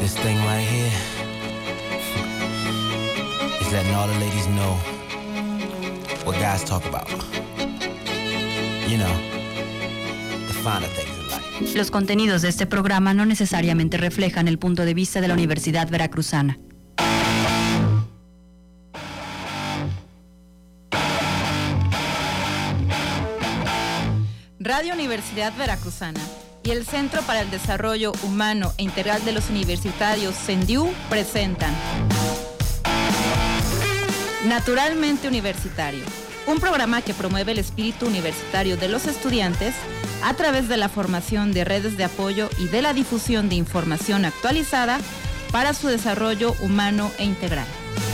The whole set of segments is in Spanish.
This thing right here is letting all the ladies know what guys talk about. You know, the finer things in life. Los contenidos de este programa no necesariamente reflejan el punto de vista de la Universidad Veracruzana. Radio Universidad Veracruzana y el Centro para el Desarrollo Humano e Integral de los Universitarios, CENDIU, presentan Naturalmente Universitario, un programa que promueve el espíritu universitario de los estudiantes a través de la formación de redes de apoyo y de la difusión de información actualizada para su desarrollo humano e integral.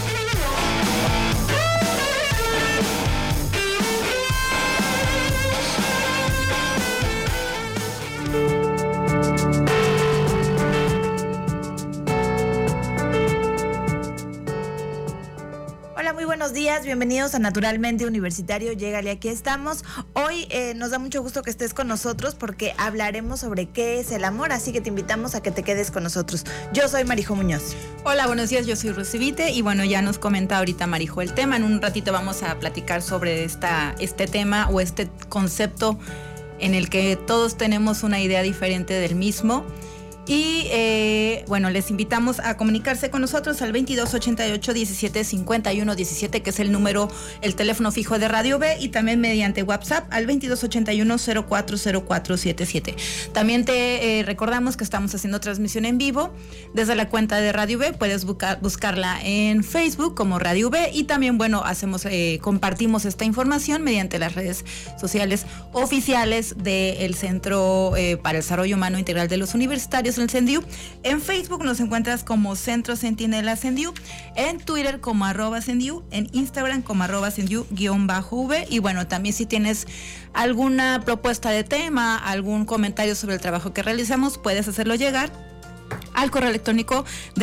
Buenos días, bienvenidos a Naturalmente Universitario. Llégale, aquí estamos. Hoy nos da mucho gusto que estés con nosotros porque hablaremos sobre qué es el amor, así que te invitamos a que te quedes con nosotros. Yo soy Marijo Muñoz. Hola, buenos días, yo soy Rusivite y bueno, ya nos comenta ahorita Marijo el tema. En un ratito vamos a platicar sobre este tema o este concepto en el que todos tenemos una idea diferente del mismo. Y bueno, les invitamos a comunicarse con nosotros al 2288 17 51 17, que es el teléfono fijo de Radio B, y también mediante WhatsApp al 2281 040477. También te recordamos que estamos haciendo transmisión en vivo desde la cuenta de Radio B. Puedes buscarla en Facebook como Radio B, y también, bueno, compartimos esta información mediante las redes sociales oficiales del Centro para el Desarrollo Humano Integral de los Universitarios, el CENDIU. En Facebook nos encuentras como Centro Centinela CENDIU, en Twitter como @CENDIU, en Instagram como @CENDIU_V. Y bueno, también si tienes alguna propuesta de tema, algún comentario sobre el trabajo que realizamos, puedes hacerlo llegar al correo electrónico de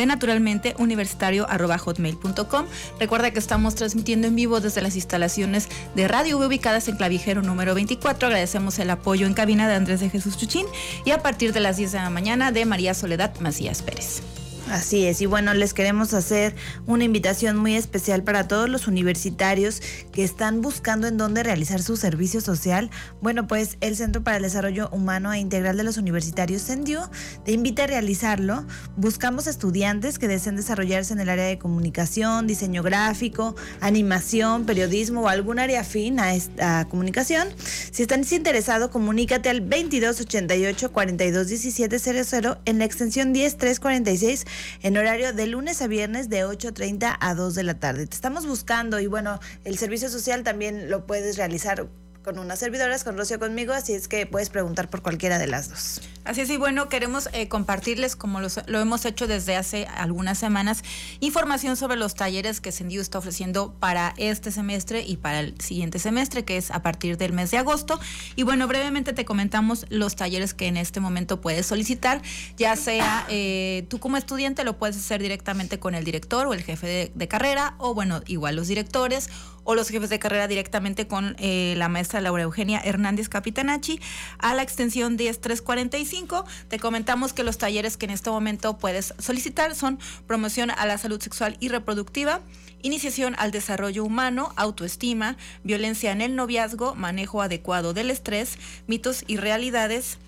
naturalmenteuniversitario@hotmail.com. Recuerda que estamos transmitiendo en vivo desde las instalaciones de Radio V ubicadas en Clavijero número 24. Agradecemos el apoyo en cabina de Andrés de Jesús Chuchín y a partir de las 10 de la mañana de María Soledad Macías Pérez. Así es, y bueno, les queremos hacer una invitación muy especial para todos los universitarios que están buscando en dónde realizar su servicio social. Bueno, pues el Centro para el Desarrollo Humano e Integral de los Universitarios, CENDIU, te invita a realizarlo. Buscamos estudiantes que deseen desarrollarse en el área de comunicación, diseño gráfico, animación, periodismo o algún área afín a esta comunicación. Si estás interesado, comunícate al 2288 42 17 00 en la extensión 10346 en horario de lunes a viernes de 8:30 a 2 de la tarde. Te estamos buscando y bueno, el servicio social también lo puedes realizar con unas servidoras, con Rocío, conmigo, así es que puedes preguntar por cualquiera de las dos. Así es, y bueno, queremos compartirles, como lo hemos hecho desde hace algunas semanas, información sobre los talleres que CENDIU está ofreciendo para este semestre y para el siguiente semestre, que es a partir del mes de agosto. Y bueno, brevemente te comentamos los talleres que en este momento puedes solicitar, ya sea tú como estudiante lo puedes hacer directamente con el director o el jefe de carrera, o bueno, igual los directores o los jefes de carrera directamente con la maestra Laura Eugenia Hernández Capitanacci a la extensión 10345. Te comentamos que los talleres que en este momento puedes solicitar son promoción a la salud sexual y reproductiva, iniciación al desarrollo humano, autoestima, violencia en el noviazgo, manejo adecuado del estrés, mitos y realidades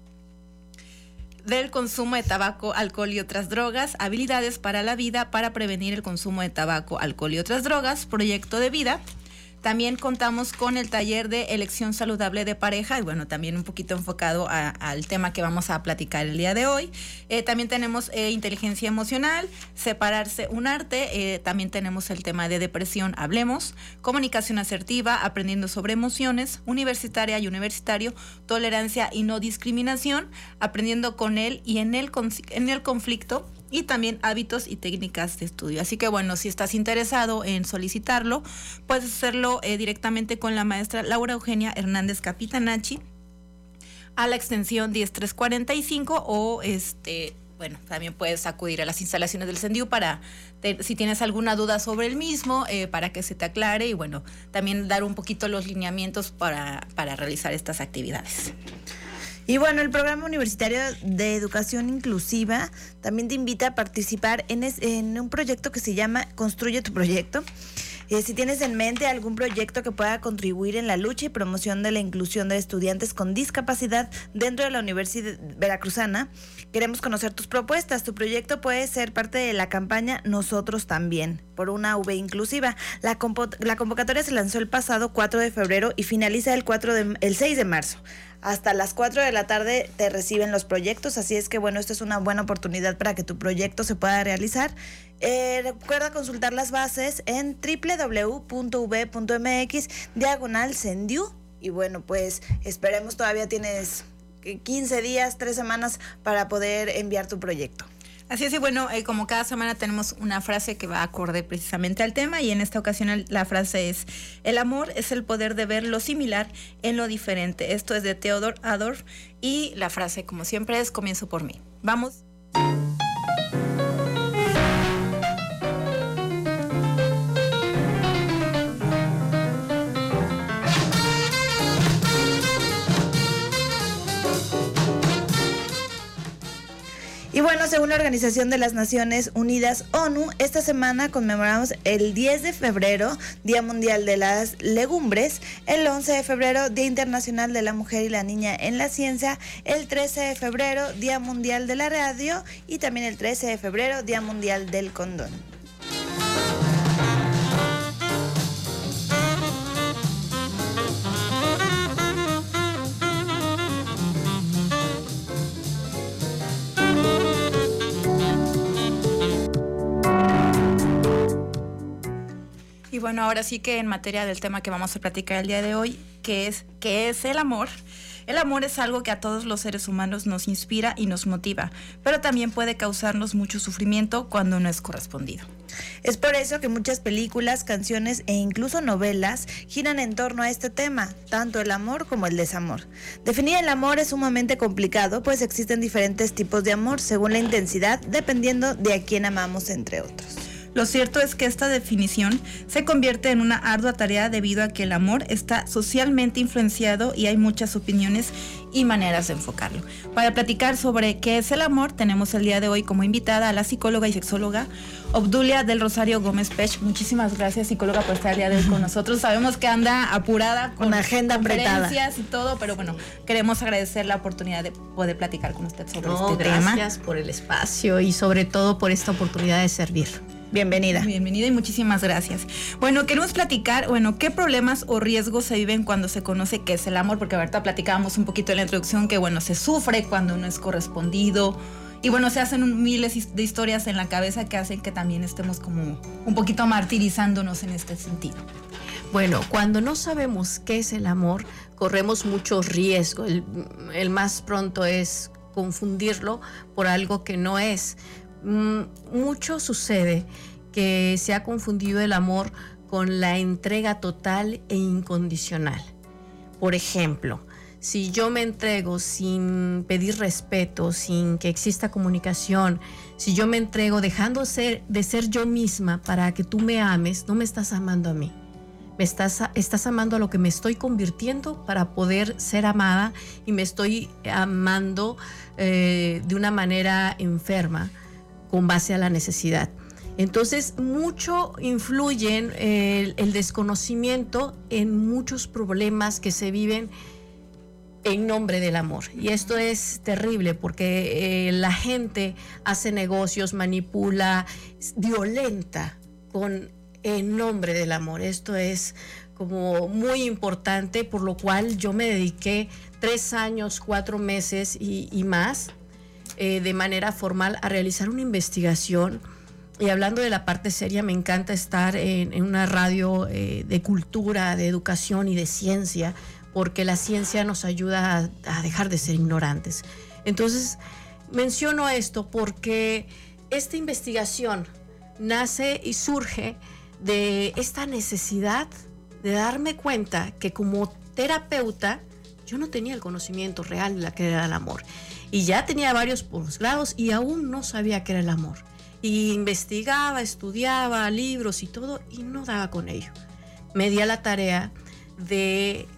del consumo de tabaco, alcohol y otras drogas, habilidades para la vida para prevenir el consumo de tabaco, alcohol y otras drogas, proyecto de vida. También contamos con el taller de elección saludable de pareja y bueno, también un poquito enfocado al tema que vamos a platicar el día de hoy. También tenemos inteligencia emocional, separarse un arte, también tenemos el tema de depresión, hablemos, comunicación asertiva, aprendiendo sobre emociones, universitaria y universitario, tolerancia y no discriminación, aprendiendo con él y en el conflicto, y también hábitos y técnicas de estudio. Así que bueno, si estás interesado en solicitarlo, puedes hacerlo directamente con la maestra Laura Eugenia Hernández Capitanacci a la extensión 10345 o bueno, también puedes acudir a las instalaciones del CENDIU si tienes alguna duda sobre el mismo, para que se te aclare y bueno, también dar un poquito los lineamientos para realizar estas actividades. Y bueno, el Programa Universitario de Educación Inclusiva también te invita a participar en un proyecto que se llama Construye tu Proyecto. Si tienes en mente algún proyecto que pueda contribuir en la lucha y promoción de la inclusión de estudiantes con discapacidad dentro de la Universidad Veracruzana, queremos conocer tus propuestas. Tu proyecto puede ser parte de la campaña Nosotros También, por una UV inclusiva. La convocatoria se lanzó el pasado 4 de febrero y finaliza el 6 de marzo. Hasta las 4 de la tarde te reciben los proyectos, así es que bueno, esto es una buena oportunidad para que tu proyecto se pueda realizar. Recuerda consultar las bases en www.v.mx/Sendiu. Y bueno, pues esperemos, todavía tienes 15 días, 3 semanas para poder enviar tu proyecto. Así es, y bueno, como cada semana tenemos una frase que va acorde precisamente al tema, y en esta ocasión la frase es: el amor es el poder de ver lo similar en lo diferente. Esto es de Theodor Adorno, y la frase, como siempre, es: comienzo por mí. Vamos. Y bueno, según la Organización de las Naciones Unidas, ONU, esta semana conmemoramos el 10 de febrero, Día Mundial de las Legumbres, el 11 de febrero, Día Internacional de la Mujer y la Niña en la Ciencia, el 13 de febrero, Día Mundial de la Radio, y también el 13 de febrero, Día Mundial del Condón. Y bueno, ahora sí que en materia del tema que vamos a platicar el día de hoy, ¿qué es el amor? El amor es algo que a todos los seres humanos nos inspira y nos motiva, pero también puede causarnos mucho sufrimiento cuando no es correspondido. Es por eso que muchas películas, canciones e incluso novelas giran en torno a este tema, tanto el amor como el desamor. Definir el amor es sumamente complicado, pues existen diferentes tipos de amor según la intensidad, dependiendo de a quién amamos, entre otros. Lo cierto es que esta definición se convierte en una ardua tarea debido a que el amor está socialmente influenciado y hay muchas opiniones y maneras de enfocarlo. Para platicar sobre qué es el amor, tenemos el día de hoy como invitada a la psicóloga y sexóloga Obdulia del Rosario Gómez Pech. Muchísimas gracias, psicóloga, por estar el día de hoy con nosotros. Sabemos que anda apurada con una agenda apretada y todo, pero bueno, queremos agradecer la oportunidad de poder platicar con usted sobre este tema. Gracias por el espacio y sobre todo por esta oportunidad de servir. Bienvenida. Bienvenida y muchísimas gracias. Bueno, queremos platicar, qué problemas o riesgos se viven cuando se conoce qué es el amor, porque ahorita platicábamos un poquito en la introducción que, se sufre cuando no es correspondido, y se hacen miles de historias en la cabeza que hacen que también estemos como un poquito martirizándonos en este sentido. Bueno, cuando no sabemos qué es el amor, corremos mucho riesgo. El más pronto es confundirlo por algo que no es. Mucho sucede que se ha confundido el amor con la entrega total e incondicional. Por ejemplo, si yo me entrego sin pedir respeto, sin que exista comunicación, si yo me entrego dejando de ser yo misma para que tú me ames, no me estás amando a mí. Estás amando a lo que me estoy convirtiendo para poder ser amada, y me estoy amando de una manera enferma, con base a la necesidad. Entonces, mucho influyen el desconocimiento en muchos problemas que se viven en nombre del amor. Y esto es terrible porque la gente hace negocios, manipula, violenta en nombre del amor. Esto es como muy importante, por lo cual yo me dediqué 3 años, 4 meses y más de manera formal a realizar una investigación. Y hablando de la parte seria, me encanta estar en una radio de cultura, de educación y de ciencia, porque la ciencia nos ayuda a dejar de ser ignorantes. Entonces, menciono esto porque esta investigación nace y surge de esta necesidad de darme cuenta que como terapeuta yo no tenía el conocimiento real de lo que era el amor. Y ya tenía varios posgrados y aún no sabía qué era el amor. Y investigaba, estudiaba libros y todo, y no daba con ello. Me di a la tarea de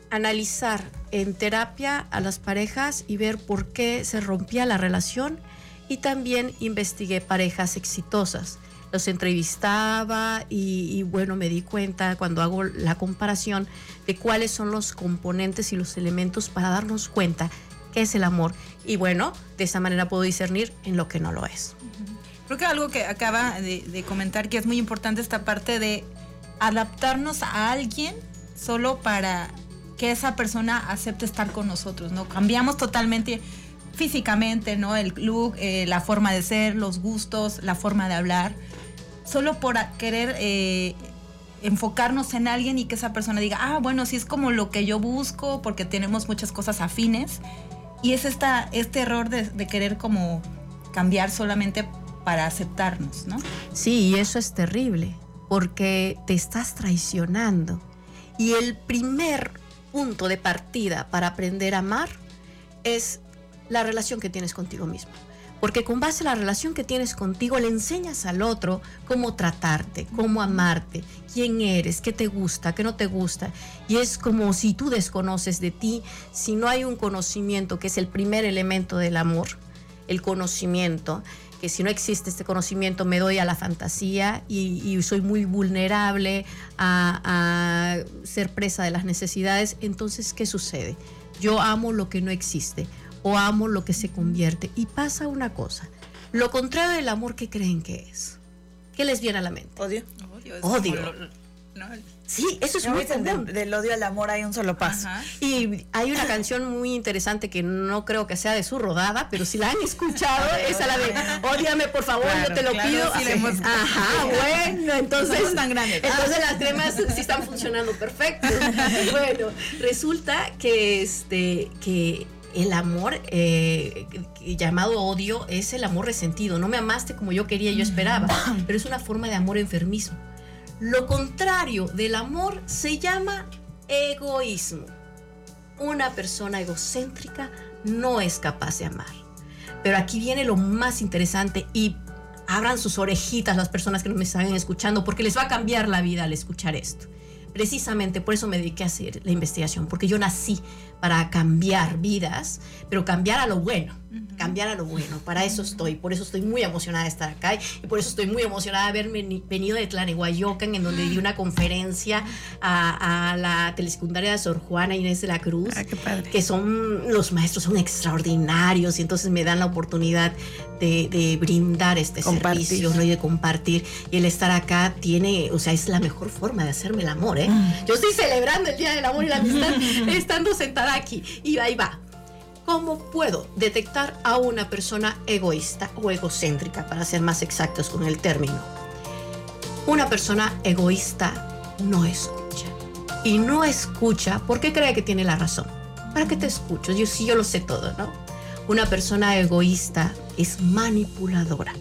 analizar en terapia a las parejas y ver por qué se rompía la relación, y también investigué parejas exitosas. Los entrevistaba y bueno, me di cuenta cuando hago la comparación de cuáles son los componentes y los elementos para darnos cuenta qué es el amor. Y bueno, de esa manera puedo discernir en lo que no lo es. Creo que algo que acaba de comentar, que es muy importante, esta parte de adaptarnos a alguien solo para que esa persona acepte estar con nosotros, ¿no? Cambiamos totalmente físicamente, ¿no? El look, la forma de ser, los gustos, la forma de hablar, solo por querer enfocarnos en alguien y que esa persona diga, bueno, sí es como lo que yo busco, porque tenemos muchas cosas afines. Y es este error de querer como cambiar solamente para aceptarnos, ¿no? Sí, y eso es terrible, porque te estás traicionando. Y el primer punto de partida para aprender a amar es la relación que tienes contigo mismo. Porque con base a la relación que tienes contigo, le enseñas al otro cómo tratarte, cómo amarte, quién eres, qué te gusta, qué no te gusta. Y es como si tú desconoces de ti, si no hay un conocimiento, que es el primer elemento del amor, el conocimiento, que si no existe este conocimiento me doy a la fantasía y soy muy vulnerable a ser presa de las necesidades. Entonces, ¿qué sucede? Yo amo lo que no existe o amo lo que se convierte. Y pasa una cosa, lo contrario del amor, ¿qué creen que es? ¿Qué les viene a la mente? Odio. Odio. Sí, eso es muy común. Del odio al amor hay un solo paso. Ajá. Y hay una canción muy interesante que no creo que sea de su rodada, pero si la han escuchado, esa la de ódiame por favor, Claro, yo te lo claro, pido. sí la hemos escuchado. Ajá, bueno, entonces Somos tan grandes. Entonces las cremas sí están funcionando perfecto. Bueno, resulta que el amor llamado odio es el amor resentido. No me amaste como yo quería, yo esperaba, pero es una forma de amor enfermizo. Lo contrario del amor se llama egoísmo. Una persona egocéntrica no es capaz de amar. Pero aquí viene lo más interesante, y abran sus orejitas las personas que no me están escuchando, porque les va a cambiar la vida al escuchar esto. Precisamente por eso me dediqué a hacer la investigación, porque yo nací para cambiar vidas, pero cambiar a lo bueno, cambiar a lo bueno. Para eso estoy, por eso estoy muy emocionada de estar acá, y por eso estoy muy emocionada de haberme venido de Tlanehuayocan, en donde di una conferencia a la telesecundaria de Sor Juana Inés de la Cruz, qué padre. que los maestros son extraordinarios, y entonces me dan la oportunidad de brindar este servicio, ¿no? Y de compartir. Y el estar acá es la mejor forma de hacerme el amor, ¿eh? Yo estoy celebrando el Día del Amor y la Amistad estando sentada aquí. Y ahí va. ¿Cómo puedo detectar a una persona egoísta o egocéntrica, para ser más exactos con el término? Una persona egoísta no escucha. Y no escucha porque cree que tiene la razón. ¿Para qué te escucho? Yo lo sé todo, ¿no? Una persona egoísta es manipuladora.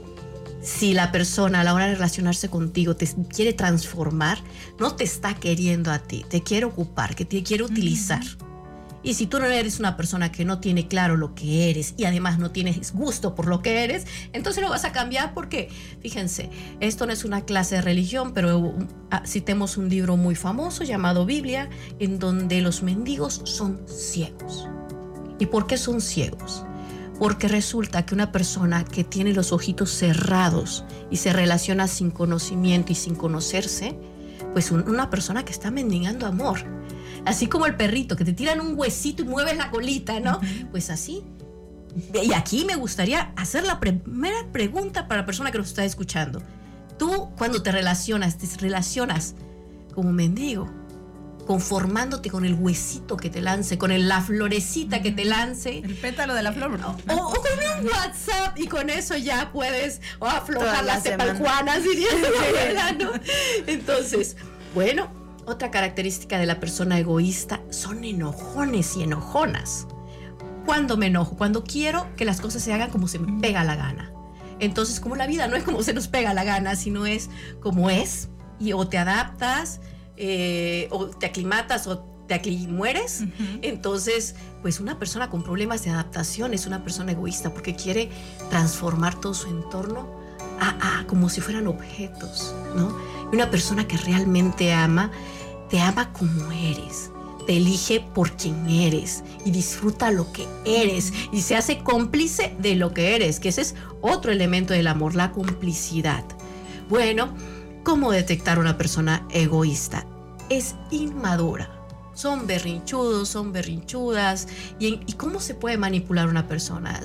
Si la persona a la hora de relacionarse contigo te quiere transformar, no te está queriendo a ti, te quiere ocupar, que te quiere utilizar. Y si tú no eres una persona que no tiene claro lo que eres y además no tienes gusto por lo que eres, entonces lo vas a cambiar, porque, fíjense, esto no es una clase de religión, pero citemos un libro muy famoso llamado Biblia, en donde los mendigos son ciegos. ¿Y por qué son ciegos? Porque resulta que una persona que tiene los ojitos cerrados y se relaciona sin conocimiento y sin conocerse, pues una persona que está mendigando amor. Así como el perrito, que te tiran un huesito y mueves la colita, ¿no? Pues así. Y aquí me gustaría hacer la primera pregunta para la persona que nos está escuchando. Tú, cuando te relacionas como mendigo, conformándote con el huesito que te lance, con la florecita que te lance. El pétalo de la flor. O con un WhatsApp, y con eso ya puedes aflojar las tepalcuanas, diría mi abuela, ¿no? Entonces, bueno, otra característica de la persona egoísta son enojones y enojonas. ¿Cuándo me enojo? Cuando quiero que las cosas se hagan como se me pega la gana. Entonces, como la vida no es como se nos pega la gana, sino es como es, y o te adaptas, o te aclimatas o mueres. Entonces, pues una persona con problemas de adaptación es una persona egoísta, porque quiere transformar todo su entorno como si fueran objetos, ¿no? Y una persona que realmente ama, te ama como eres, te elige por quien eres y disfruta lo que eres y se hace cómplice de lo que eres, que ese es otro elemento del amor, la complicidad. Bueno, ¿cómo detectar una persona egoísta? Es inmadura. Son berrinchudos, son berrinchudas. ¿Y cómo se puede manipular una persona?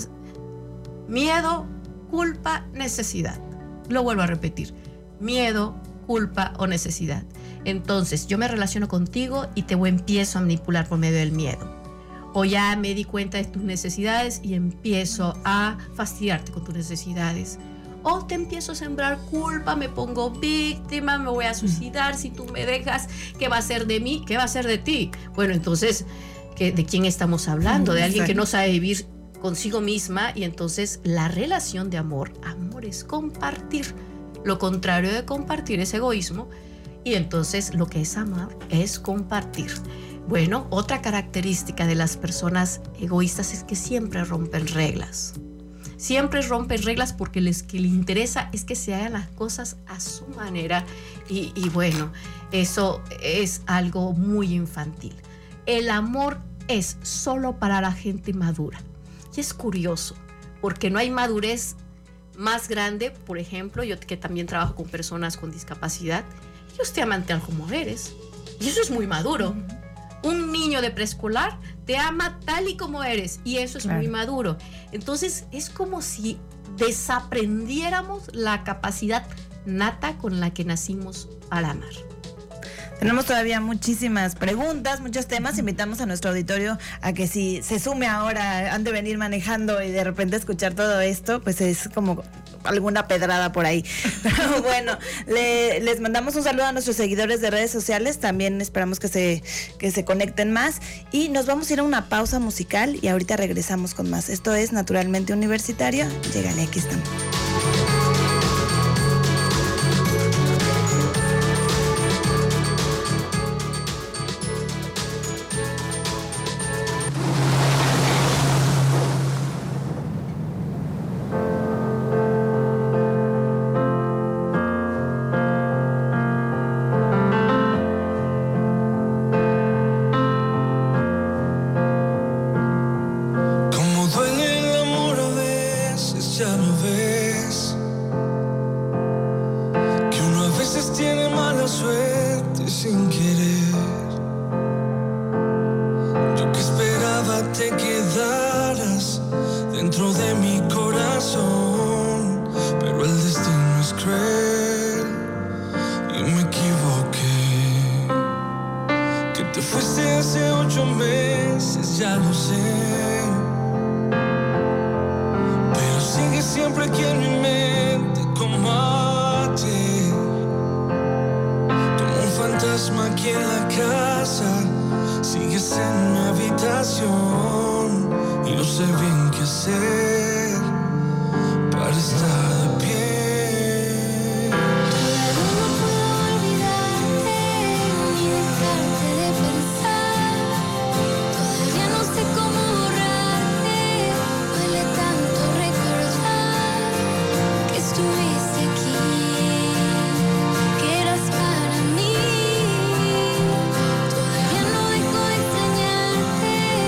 Miedo, culpa, necesidad. Lo vuelvo a repetir. Miedo, culpa o necesidad. Entonces, yo me relaciono contigo y te empiezo a manipular por medio del miedo. O ya me di cuenta de tus necesidades y empiezo a fastidiarte con tus necesidades. O te empiezo a sembrar culpa, me pongo víctima, me voy a suicidar si tú me dejas. ¿Qué va a ser de mí? ¿Qué va a ser de ti? Bueno, entonces, ¿de quién estamos hablando? De alguien que no sabe vivir consigo misma. Y entonces la relación de amor es compartir. Lo contrario de compartir es egoísmo. Y entonces lo que es amar es compartir. Bueno, otra característica de las personas egoístas es que siempre rompen reglas. Siempre rompen reglas porque lo que les interesa es que se hagan las cosas a su manera. Y bueno, eso es algo muy infantil. El amor es solo para la gente madura. Y es curioso, porque no hay madurez más grande. Por ejemplo, yo que también trabajo con personas con discapacidad, ellos te aman tal como eres. Y eso es muy maduro. Un niño de preescolar te ama tal y como eres. Y eso es muy maduro. Entonces, es como si desaprendiéramos la capacidad nata con la que nacimos para amar. Tenemos todavía muchísimas preguntas, muchos temas. Invitamos a nuestro auditorio a que si se sume ahora, han de venir manejando y de repente escuchar todo esto, pues es como alguna pedrada por ahí. Pero bueno, les mandamos un saludo a nuestros seguidores de redes sociales. También esperamos que se conecten más. Y nos vamos a ir a una pausa musical y ahorita regresamos con más. Esto es Naturalmente Universitario. Llégale, aquí estamos.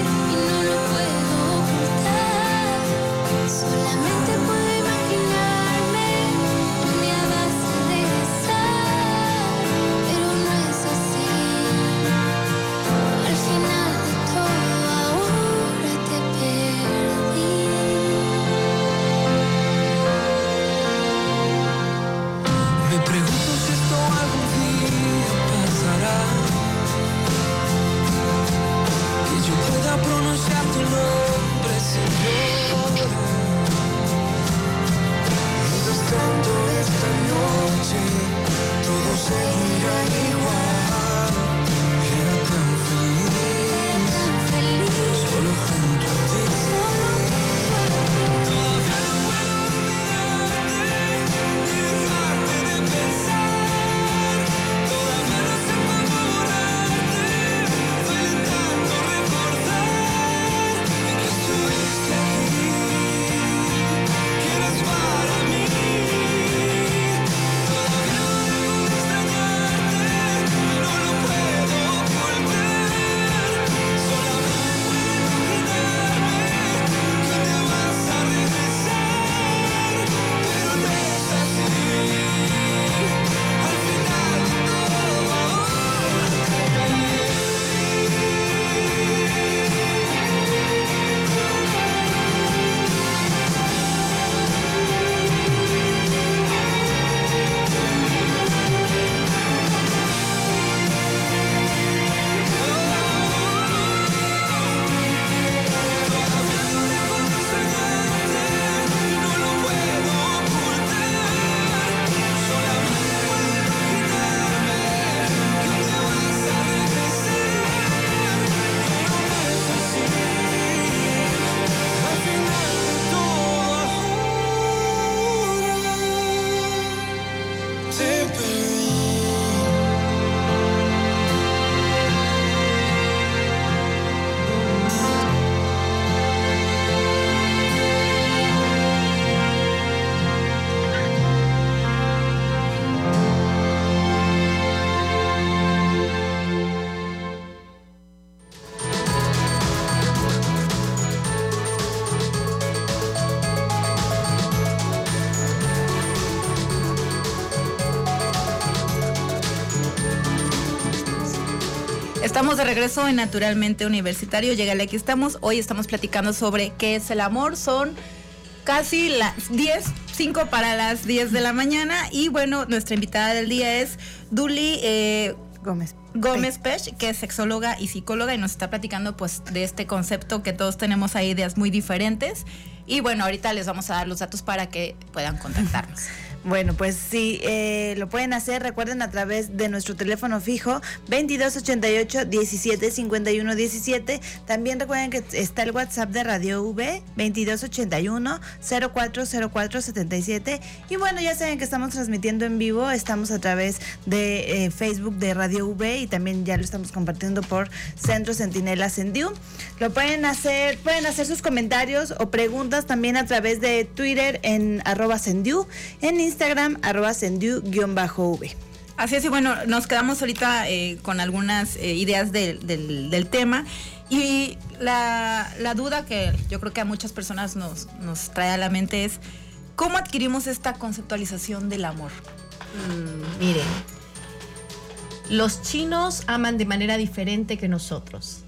Solamente puedo imaginar Estamos de regreso en Naturalmente Universitario. Llegale, aquí estamos. Hoy estamos platicando sobre qué es el amor. Son casi las 5 para las 10 de la mañana. Y bueno, nuestra invitada del día es Duli Gómez Pech, que es sexóloga y psicóloga, y nos está platicando pues de este concepto que todos tenemos ahí ideas muy diferentes. Y bueno, ahorita les vamos a dar los datos para que puedan contactarnos. Bueno, pues sí, lo pueden hacer, recuerden, a través de nuestro teléfono fijo 2288-1751-17. También recuerden que está el WhatsApp de Radio V 2281-040477. Y bueno, ya saben que estamos transmitiendo en vivo, estamos a través de Facebook de Radio V y también ya lo estamos compartiendo por Centro Centinela Sendiu. Lo pueden hacer sus comentarios o preguntas también a través de Twitter en @Sendiu, en Instagram @Sendiu_V. Así es, y bueno, nos quedamos ahorita con algunas ideas del tema, y la duda que yo creo que a muchas personas nos trae a la mente es ¿cómo adquirimos esta conceptualización del amor? Miren, los chinos aman de manera diferente que nosotros,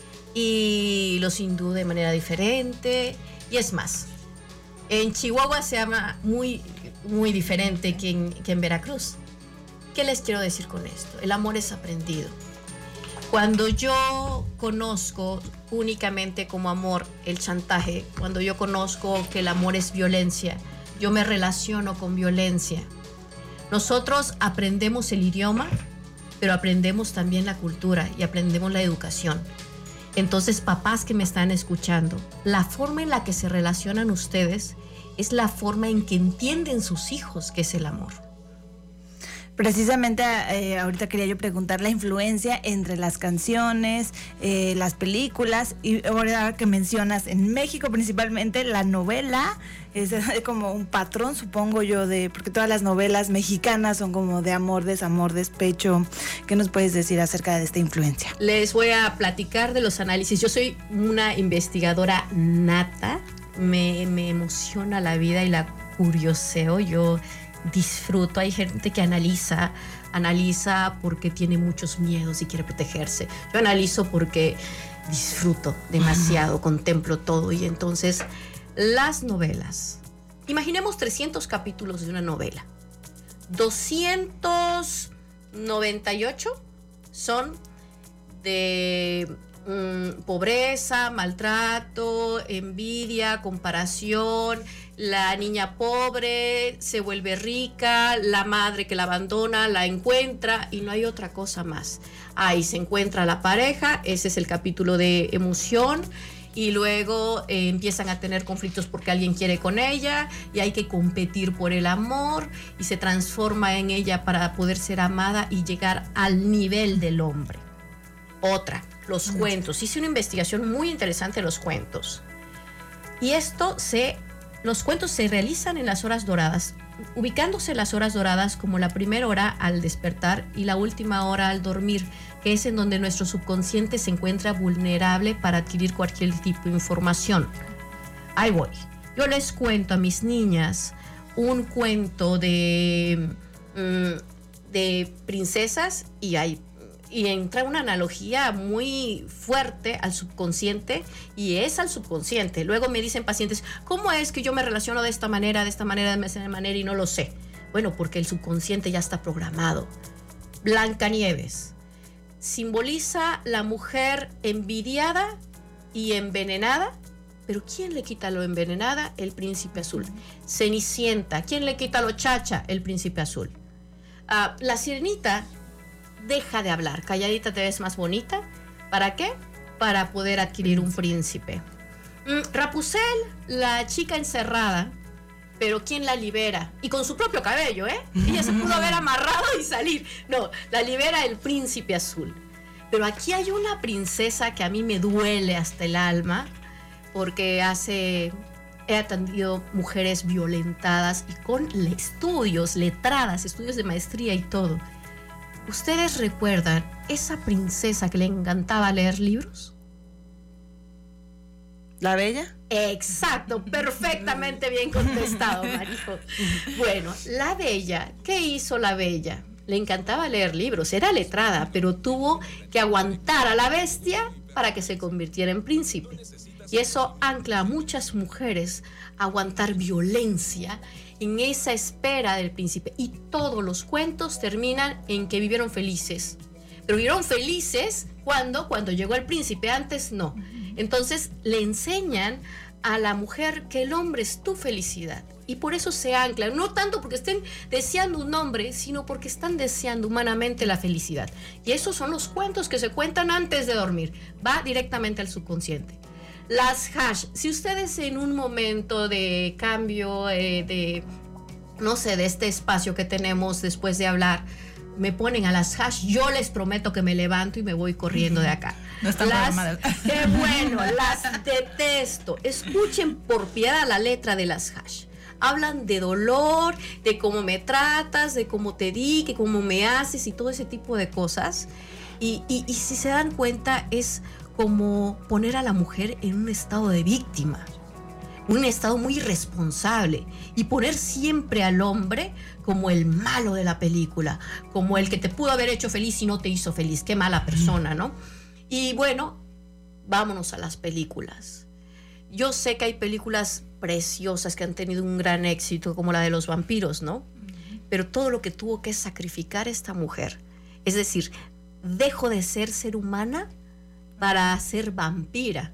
y los hindú de manera diferente, y es más, en Chihuahua se ama muy diferente que en Veracruz. ¿Qué les quiero decir con esto? El amor es aprendido. Cuando yo conozco únicamente como amor el chantaje, cuando yo conozco que el amor es violencia, yo me relaciono con violencia. Nosotros aprendemos el idioma, pero aprendemos también la cultura y aprendemos la educación. Entonces, papás que me están escuchando, la forma en la que se relacionan ustedes es la forma en que entienden sus hijos qué es el amor. Precisamente ahorita quería yo preguntar la influencia entre las canciones, las películas, y ahora que mencionas en México principalmente la novela, es como un patrón, supongo yo, porque todas las novelas mexicanas son como de amor, desamor, despecho. ¿Qué nos puedes decir acerca de esta influencia? Les voy a platicar de los análisis. Yo soy una investigadora nata, me emociona la vida y la curioseo, yo disfruto. Hay gente que analiza porque tiene muchos miedos y quiere protegerse. Yo analizo porque disfruto demasiado, contemplo todo. Y entonces, las novelas, imaginemos 300 capítulos de una novela. 298 son de pobreza, maltrato, envidia, comparación. La niña pobre se vuelve rica, la madre que la abandona la encuentra, y no hay otra cosa más. Ahí se encuentra la pareja, ese es el capítulo de emoción, y luego empiezan a tener conflictos porque alguien quiere con ella y hay que competir por el amor, y se transforma en ella para poder ser amada y llegar al nivel del hombre. Otra, los cuentos. Hice una investigación muy interesante de los cuentos. Y los cuentos se realizan en las horas doradas, ubicándose las horas doradas como la primera hora al despertar y la última hora al dormir, que es en donde nuestro subconsciente se encuentra vulnerable para adquirir cualquier tipo de información. Ahí voy. Yo les cuento a mis niñas un cuento de princesas, y entra una analogía muy fuerte al subconsciente, y es al subconsciente. Luego me dicen pacientes, ¿cómo es que yo me relaciono de esta manera, y no lo sé? Bueno, porque el subconsciente ya está programado. Blancanieves simboliza la mujer envidiada y envenenada, pero ¿quién le quita lo envenenada? El príncipe azul. Cenicienta, ¿quién le quita lo chacha? El príncipe azul. La sirenita deja de hablar, calladita te ves más bonita. ¿Para qué? Para poder adquirir un príncipe. Rapunzel, la chica encerrada, pero ¿quién la libera? Y con su propio cabello, ¿eh? Ella se pudo haber amarrado y salir. No, la libera el príncipe azul. Pero aquí hay una princesa que a mí me duele hasta el alma, porque he atendido mujeres violentadas y con estudios, letradas, estudios de maestría y todo. ¿Ustedes recuerdan esa princesa que le encantaba leer libros? ¿La Bella? Exacto, perfectamente bien contestado, Marijo. Bueno, la Bella, ¿qué hizo la Bella? le encantaba leer libros, era letrada, pero tuvo que aguantar a la bestia para que se convirtiera en príncipe. Y eso ancla a muchas mujeres a aguantar violencia en esa espera del príncipe. Y todos los cuentos terminan en que vivieron felices. Pero vivieron felices cuando llegó el príncipe, antes no. Entonces le enseñan a la mujer que el hombre es tu felicidad. Y por eso se anclan, no tanto porque estén deseando un hombre, sino porque están deseando humanamente la felicidad. Y esos son los cuentos que se cuentan antes de dormir. Va directamente al subconsciente. Las hash, si ustedes en un momento de cambio, no sé, de este espacio que tenemos después de hablar, me ponen a las hash, yo les prometo que me levanto y me voy corriendo de acá. No están programadas. ¡Qué bueno! Las detesto. Escuchen por piedad la letra de las hash. Hablan de dolor, de cómo me tratas, de cómo te di, que cómo me haces y todo ese tipo de cosas. Y si se dan cuenta, es como poner a la mujer en un estado de víctima, un estado muy irresponsable, y poner siempre al hombre como el malo de la película, como el que te pudo haber hecho feliz y no te hizo feliz. Qué mala persona, ¿no? Y bueno, vámonos a las películas. Yo sé que hay películas preciosas que han tenido un gran éxito, como la de los vampiros, ¿no? Pero todo lo que tuvo que sacrificar esta mujer, es decir, dejo de ser humana para ser vampira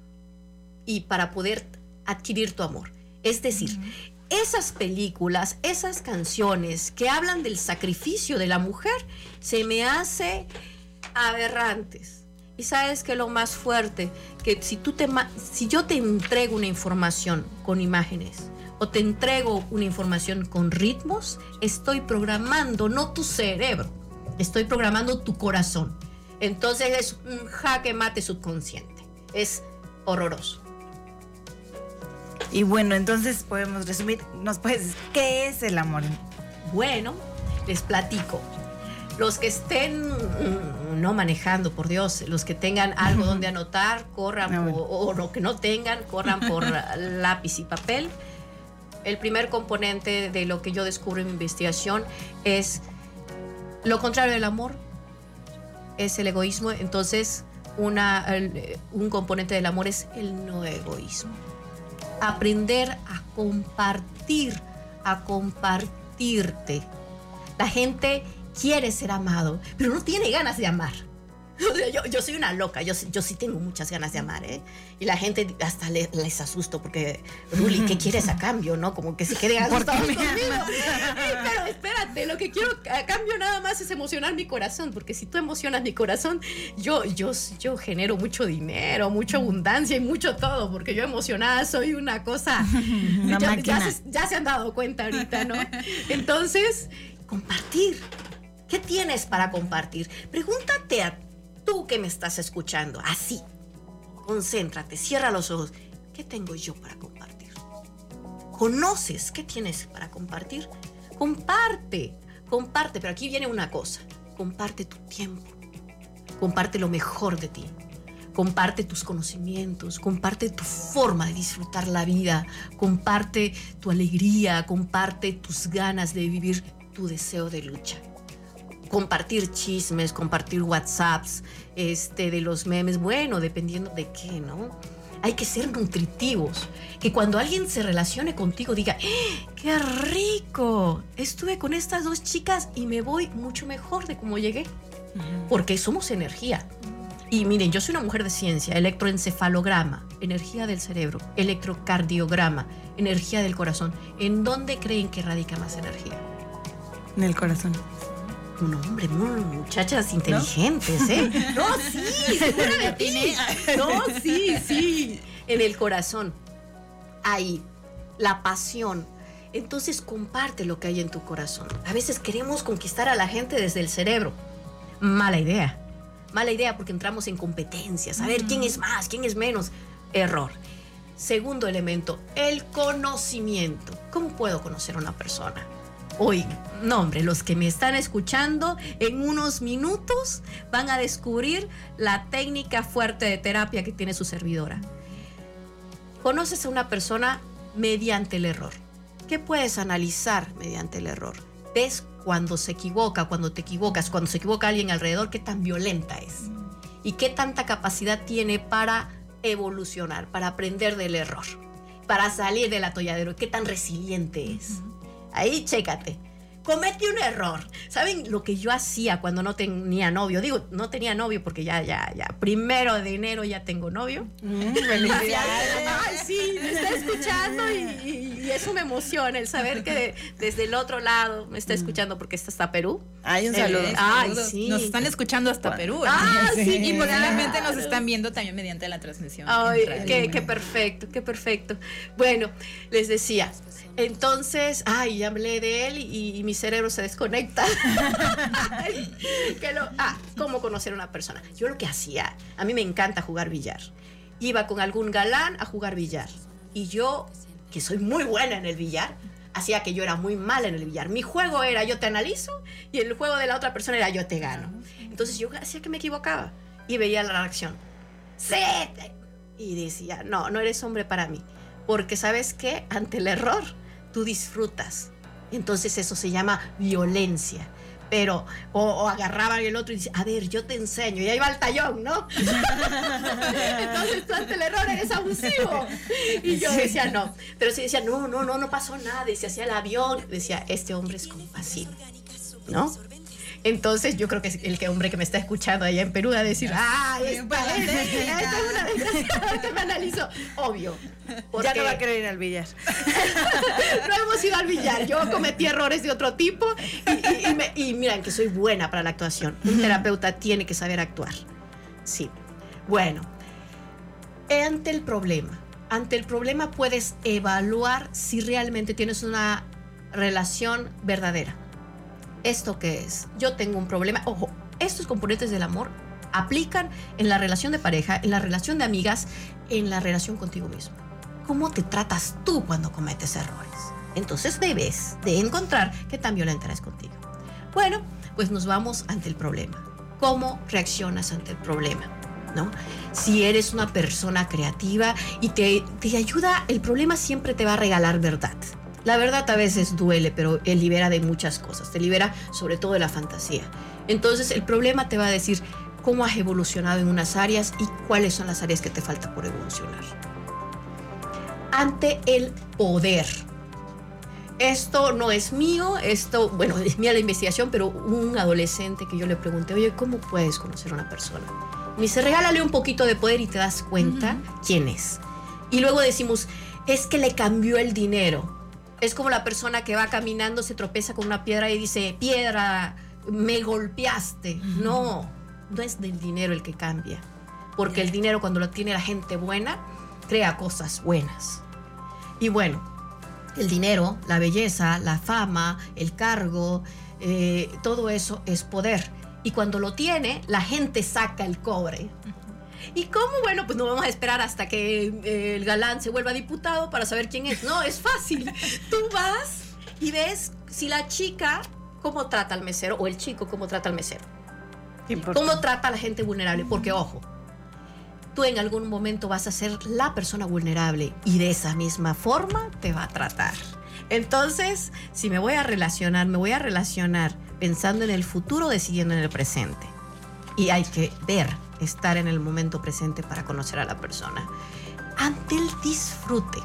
y para poder adquirir tu amor. Es decir, esas películas, esas canciones que hablan del sacrificio de la mujer, se me hace aberrantes. Y sabes que lo más fuerte, que si yo te entrego una información con imágenes o te entrego una información con ritmos, estoy programando no tu cerebro, estoy programando tu corazón. Entonces es un jaque mate subconsciente. Es horroroso. Y bueno, entonces podemos resumir, ¿nos puedes decir qué es el amor? Bueno, les platico. Los que estén no manejando, por Dios, los que tengan algo donde anotar, corran, o lo que no tengan, corran por lápiz y papel. El primer componente de lo que yo descubro en mi investigación es lo contrario del amor, es el egoísmo. Entonces, un componente del amor es el no egoísmo. Aprender a compartir, a compartirte. La gente quiere ser amado, pero no tiene ganas de amar. O sea, yo soy una loca, yo sí tengo muchas ganas de amar, ¿eh? Y la gente hasta les asusto porque, Ruli, ¿qué quieres a cambio, no? Como que se queden asustados conmigo. Pero espérate, lo que quiero a cambio nada más es emocionar mi corazón, porque si tú emocionas mi corazón, yo genero mucho dinero, mucha abundancia y mucho todo, porque yo emocionada soy una cosa... Ya se han dado cuenta ahorita, ¿no? Entonces, compartir. ¿Qué tienes para compartir? Pregúntate a tú que me estás escuchando, así, concéntrate, cierra los ojos. ¿Qué tengo yo para compartir? ¿Conoces qué tienes para compartir? Comparte, pero aquí viene una cosa. Comparte tu tiempo, comparte lo mejor de ti, comparte tus conocimientos, comparte tu forma de disfrutar la vida, comparte tu alegría, comparte tus ganas de vivir tu deseo de lucha. Compartir chismes, compartir WhatsApps, de los memes, bueno, dependiendo de qué, ¿no? Hay que ser nutritivos, que cuando alguien se relacione contigo diga, ¡qué rico! Estuve con estas dos chicas y me voy mucho mejor de cómo llegué, porque somos energía. Y miren, yo soy una mujer de ciencia, electroencefalograma, energía del cerebro, electrocardiograma, energía del corazón. ¿En dónde creen que radica más energía? En el corazón. No, hombre, muchachas inteligentes, ¿no? ¿Eh? No, sí, segura de ti. No, sí. En el corazón. Ahí, la pasión. Entonces comparte lo que hay en tu corazón. A veces queremos conquistar a la gente desde el cerebro. Mala idea porque entramos en competencias. A ver, ¿quién es más? ¿Quién es menos? Error. Segundo elemento, el conocimiento. ¿Cómo puedo conocer a una persona? Hoy, no hombre, los que me están escuchando en unos minutos van a descubrir la técnica fuerte de terapia que tiene su servidora. Conoces a una persona mediante el error. ¿Qué puedes analizar mediante el error? Ves cuando se equivoca, cuando te equivocas, cuando se equivoca alguien alrededor, qué tan violenta es y qué tanta capacidad tiene para evolucionar, para aprender del error, para salir del atolladero, qué tan resiliente es. Ahí chécate. Cometí un error. ¿Saben lo que yo hacía cuando no tenía novio? Digo, no tenía novio porque ya, 1 de enero ya tengo novio. Ay, sí, me está escuchando y eso me emociona, el saber que desde el otro lado me está escuchando porque está hasta Perú. Ay, un saludo. Ay, sí. Nos están escuchando hasta Perú. Sí, y posiblemente claro. nos están viendo también mediante la transmisión. Ay, qué perfecto, qué perfecto. Bueno, les decía, entonces, ya hablé de él y mi cerebro se desconecta. ¿Cómo conocer a una persona? Yo lo que hacía, a mí me encanta jugar billar. Iba con algún galán a jugar billar. Y yo, que soy muy buena en el billar, hacía que yo era muy mala en el billar. Mi juego era yo te analizo y el juego de la otra persona era yo te gano. Entonces yo hacía que me equivocaba y veía la reacción. ¡Sí! Y decía, no eres hombre para mí. Porque ¿sabes qué? Ante el error, tú disfrutas. Entonces eso se llama violencia. Pero, o agarraban el otro y dice, a ver, yo te enseño. Y ahí va el tallón, ¿no? Entonces tú ante el error eres abusivo. Y yo decía, no. Pero si decía, no pasó nada. Y se hacía el avión. Decía, este hombre es compasivo, ¿no? Entonces yo creo que el hombre que me está escuchando allá en Perú va a decir, esta es una desgraciada que me analizó. Obvio. Ya no va a querer ir al billar. No hemos ido al billar. Yo cometí errores de otro tipo y miren que soy buena para la actuación. Un terapeuta tiene que saber actuar. Sí. Bueno, ante el problema puedes evaluar si realmente tienes una relación verdadera. ¿Esto qué es? Yo tengo un problema. Ojo, estos componentes del amor aplican en la relación de pareja, en la relación de amigas, en la relación contigo mismo. ¿Cómo te tratas tú cuando cometes errores? Entonces debes de encontrar qué tan violenta eres contigo. Bueno, pues nos vamos ante el problema. ¿Cómo reaccionas ante el problema? ¿No? Si eres una persona creativa y te ayuda, el problema siempre te va a regalar verdad. La verdad a veces duele, pero él libera de muchas cosas. Te libera sobre todo de la fantasía. Entonces el problema te va a decir cómo has evolucionado en unas áreas y cuáles son las áreas que te falta por evolucionar. Ante el poder. Esto no es mío, bueno, es mía la investigación, pero un adolescente que yo le pregunté, oye, ¿cómo puedes conocer a una persona? Me dice, regálale un poquito de poder y te das cuenta quién es. Y luego decimos, es que le cambió el dinero. Es como la persona que va caminando, se tropeza con una piedra y dice, piedra, me golpeaste. No es del dinero el que cambia. Porque el dinero, cuando lo tiene la gente buena, crea cosas buenas. Y bueno, el dinero, la belleza, la fama, el cargo, todo eso es poder. Y cuando lo tiene, la gente saca el cobre. ¿Y cómo? Bueno, pues no vamos a esperar hasta que el galán se vuelva diputado para saber quién es. No, es fácil. Tú vas y ves si la chica cómo trata al mesero o el chico cómo trata al mesero. Cómo trata a la gente vulnerable. Porque, ojo, tú en algún momento vas a ser la persona vulnerable y de esa misma forma te va a tratar. Entonces, si me voy a relacionar pensando en el futuro, decidiendo en el presente. Y hay que estar en el momento presente para conocer a la persona. Ante el disfrute.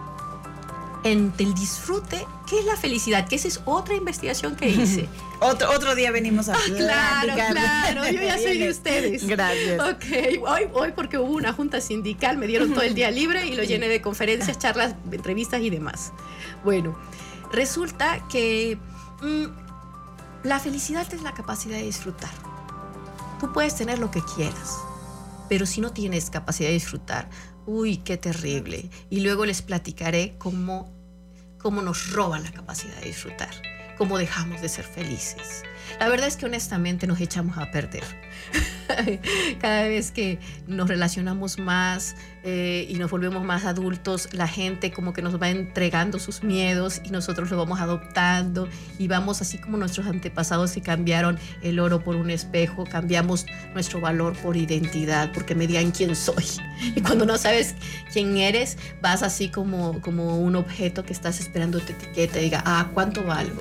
¿Qué es la felicidad? Que esa es otra investigación que hice. Otro día venimos a platicar. Claro, yo ya soy de ustedes. Gracias. Ok, hoy porque hubo una junta sindical, me dieron todo el día libre y lo llené de conferencias, charlas, entrevistas y demás. Bueno, resulta que la felicidad es la capacidad de disfrutar. Tú puedes tener lo que quieras, pero si no tienes capacidad de disfrutar, uy, qué terrible. Y luego les platicaré cómo nos roban la capacidad de disfrutar, cómo dejamos de ser felices. La verdad es que honestamente nos echamos a perder. Cada vez que nos relacionamos más y nos volvemos más adultos, la gente como que nos va entregando sus miedos y nosotros lo vamos adoptando y vamos así como nuestros antepasados que cambiaron el oro por un espejo, cambiamos nuestro valor por identidad, porque me digan quién soy. Y cuando no sabes quién eres, vas así como un objeto que estás esperando tu etiqueta y diga, ¿cuánto valgo?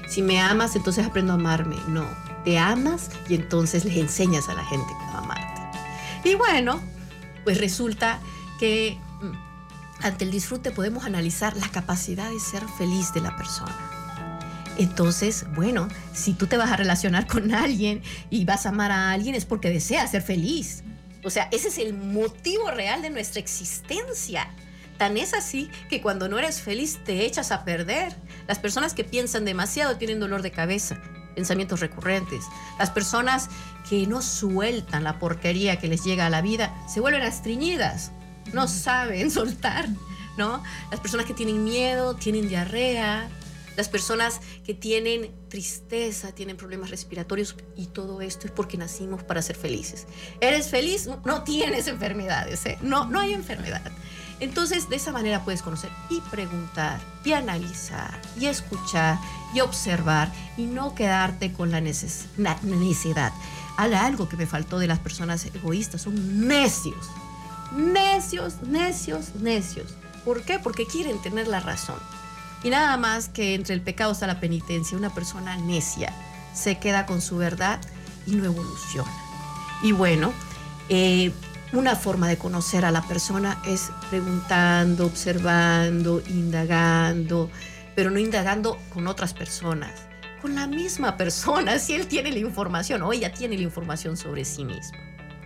Si me amas, entonces aprendo a amarme. No, te amas y entonces les enseñas a la gente cómo amarte. Y bueno, pues resulta que ante el disfrute podemos analizar la capacidad de ser feliz de la persona. Entonces, bueno, si tú te vas a relacionar con alguien y vas a amar a alguien es porque deseas ser feliz. O sea, ese es el motivo real de nuestra existencia. Tan es así que cuando no eres feliz te echas a perder. Las personas que piensan demasiado tienen dolor de cabeza, pensamientos recurrentes. Las personas que no sueltan la porquería que les llega a la vida se vuelven astreñidas, no saben soltar, ¿no? Las personas que tienen miedo tienen diarrea. Las personas que tienen tristeza, tienen problemas respiratorios, y todo esto es porque nacimos para ser felices. ¿Eres feliz? No tienes enfermedades, ¿eh? No hay enfermedad. Entonces, de esa manera puedes conocer y preguntar, y analizar, y escuchar, y observar, y no quedarte con la necesidad. Algo que me faltó de las personas egoístas, son necios. Necios. ¿Por qué? Porque quieren tener la razón. Y nada más que entre el pecado está la penitencia. Una persona necia se queda con su verdad y no evoluciona. Y bueno, una forma de conocer a la persona es preguntando, observando, indagando, pero no indagando con otras personas, con la misma persona, si él tiene la información o ella tiene la información sobre sí misma.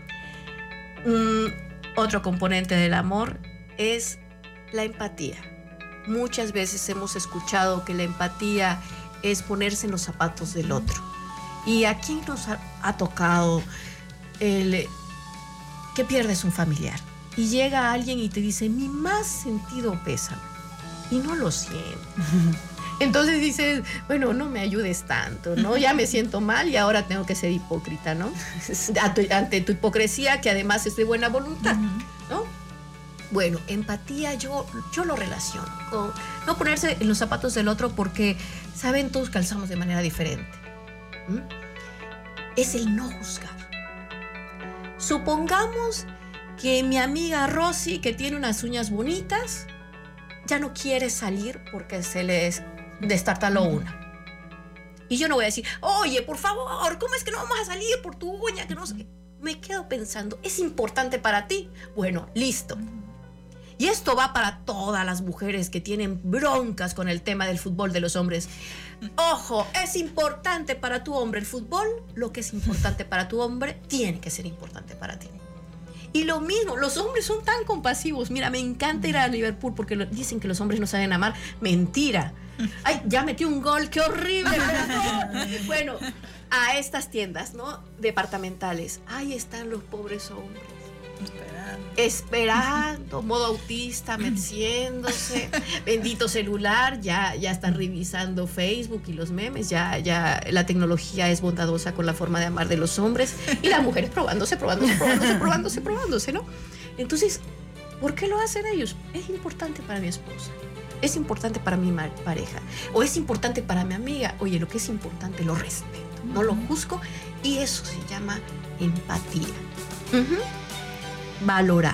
Otro componente del amor es la empatía. Muchas veces hemos escuchado que la empatía es ponerse en los zapatos del otro. ¿Y a quién nos ha tocado que pierdes un familiar? Y llega alguien y te dice, mi más sentido pésame. Y no lo siento. Entonces dices, bueno, no me ayudes tanto, ¿no? Ya me siento mal y ahora tengo que ser hipócrita, ¿no? Ante tu hipocresía, que además es de buena voluntad, ¿no? Bueno, empatía yo lo relaciono con no ponerse en los zapatos del otro, porque, ¿saben? Todos calzamos de manera diferente. Es el no juzgar. Supongamos que mi amiga Rosy, que tiene unas uñas bonitas, ya no quiere salir porque se les destartaló una. Y yo no voy a decir, oye, por favor, ¿cómo es que no vamos a salir por tu uña? Que no sé. Me quedo pensando, ¿es importante para ti? Bueno, listo. Y esto va para todas las mujeres que tienen broncas con el tema del fútbol de los hombres. Ojo, es importante para tu hombre el fútbol. Lo que es importante para tu hombre tiene que ser importante para ti. Y lo mismo, los hombres son tan compasivos. Mira, me encanta ir a Liverpool porque dicen que los hombres no saben amar. Mentira. Ay, ya metí un gol, qué horrible. Bueno, a estas tiendas, ¿no? Departamentales. Ahí están los pobres hombres. Esperando, modo autista, meciéndose, bendito celular, ya están revisando Facebook y los memes, ya la tecnología es bondadosa con la forma de amar de los hombres, y las mujeres probándose, ¿no? Entonces, ¿por qué lo hacen ellos? Es importante para mi esposa, es importante para mi pareja, o es importante para mi amiga. Oye, lo que es importante lo respeto, no lo juzgo, y eso se llama empatía. Valorar.